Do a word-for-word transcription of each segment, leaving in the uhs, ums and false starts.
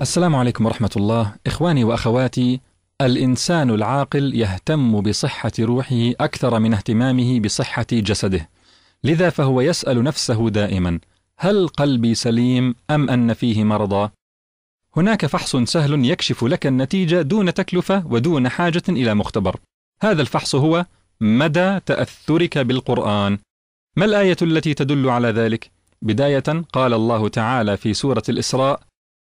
السلام عليكم ورحمة الله. إخواني وأخواتي، الإنسان العاقل يهتم بصحة روحه أكثر من اهتمامه بصحة جسده، لذا فهو يسأل نفسه دائما: هل قلبي سليم أم أن فيه مرضا؟ هناك فحص سهل يكشف لك النتيجة دون تكلفة ودون حاجة إلى مختبر. هذا الفحص هو مدى تأثرك بالقرآن. ما الآية التي تدل على ذلك؟ بداية قال الله تعالى في سورة الإسراء: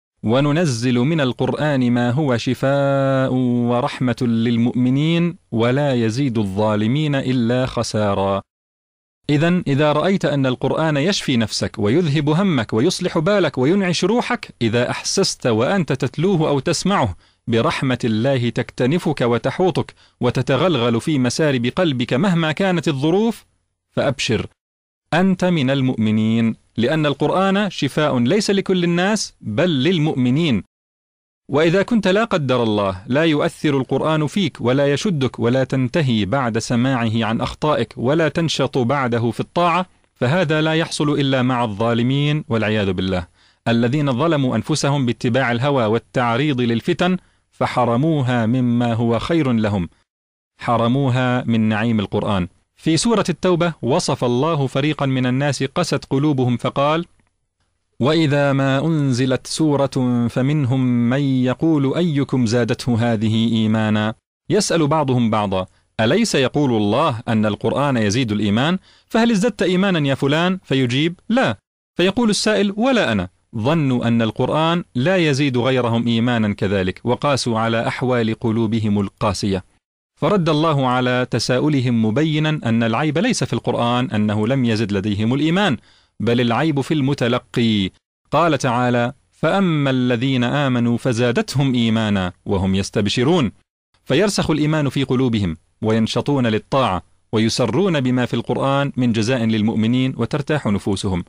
وننزل من القرآن ما هو شفاء ورحمة للمؤمنين ولا يزيد الظالمين إلا خسارا. إذن إذا رأيت أن القرآن يشفي نفسك ويذهب همك ويصلح بالك وينعش روحك، إذا أحسست وأنت تتلوه أو تسمعه برحمة الله تكتنفك وتحوطك وتتغلغل في مسارب قلبك مهما كانت الظروف، فأبشر، أنت من المؤمنين، لأن القرآن شفاء ليس لكل الناس بل للمؤمنين. وإذا كنت لا قدر الله لا يؤثر القرآن فيك ولا يشدك ولا تنتهي بعد سماعه عن أخطائك ولا تنشط بعده في الطاعة، فهذا لا يحصل إلا مع الظالمين والعياذ بالله، الذين ظلموا أنفسهم باتباع الهوى والتعريض للفتن فحرموها مما هو خير لهم، حرموها من نعيم القرآن. في سورة التوبة وصف الله فريقا من الناس قست قلوبهم فقال: وإذا ما أنزلت سورة فمنهم من يقول أيكم زادته هذه إيمانا، يسأل بعضهم بعضا: أليس يقول الله أن القرآن يزيد الإيمان؟ فهل ازددت إيمانا يا فلان؟ فيجيب: لا. فيقول السائل: ولا أنا. ظنوا أن القرآن لا يزيد غيرهم إيمانا كذلك، وقاسوا على أحوال قلوبهم القاسية. فرد الله على تساؤلهم مبينا أن العيب ليس في القرآن أنه لم يزد لديهم الإيمان، بل العيب في المتلقي. قال تعالى: فأما الذين آمنوا فزادتهم إيمانا وهم يستبشرون، فيرسخ الإيمان في قلوبهم وينشطون للطاعة ويسرون بما في القرآن من جزاء للمؤمنين وترتاح نفوسهم.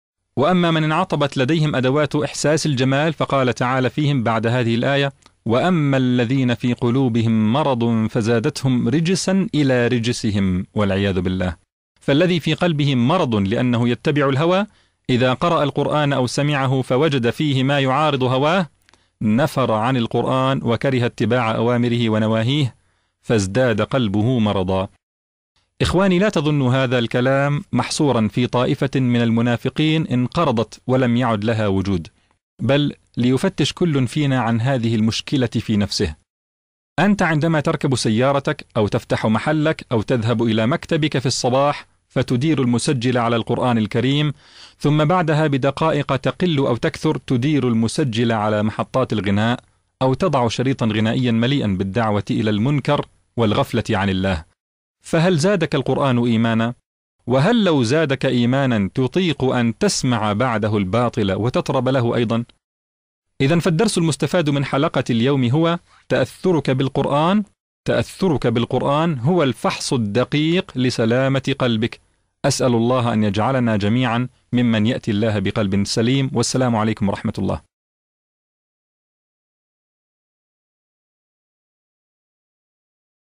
وأما من انعطبت لديهم أدوات إحساس الجمال، فقال تعالى فيهم بعد هذه الآية: وأما الذين في قلوبهم مرض فزادتهم رجسا إلى رجسهم والعياذ بالله. فالذي في قلبه مرض لأنه يتبع الهوى، إذا قرأ القرآن أو سمعه فوجد فيه ما يعارض هواه، نفر عن القرآن وكره اتباع أوامره ونواهيه، فازداد قلبه مرضا. إخواني، لا تظنوا هذا الكلام محصورا في طائفة من المنافقين انقرضت ولم يعد لها وجود، بل ليفتش كل فينا عن هذه المشكلة في نفسه. أنت عندما تركب سيارتك أو تفتح محلك أو تذهب إلى مكتبك في الصباح فتدير المسجل على القرآن الكريم، ثم بعدها بدقائق تقل أو تكثر تدير المسجل على محطات الغناء، أو تضع شريطا غنائيا مليئا بالدعوة إلى المنكر والغفلة عن الله، فهل زادك القرآن إيمانا؟ وهل لو زادك إيمانا تطيق أن تسمع بعده الباطل وتطرب له أيضا؟ إذن فالدرس المستفاد من حلقة اليوم هو تأثرك بالقرآن. تأثرك بالقرآن هو الفحص الدقيق لسلامة قلبك. أسأل الله أن يجعلنا جميعا ممن يأتي الله بقلب سليم، والسلام عليكم ورحمة الله.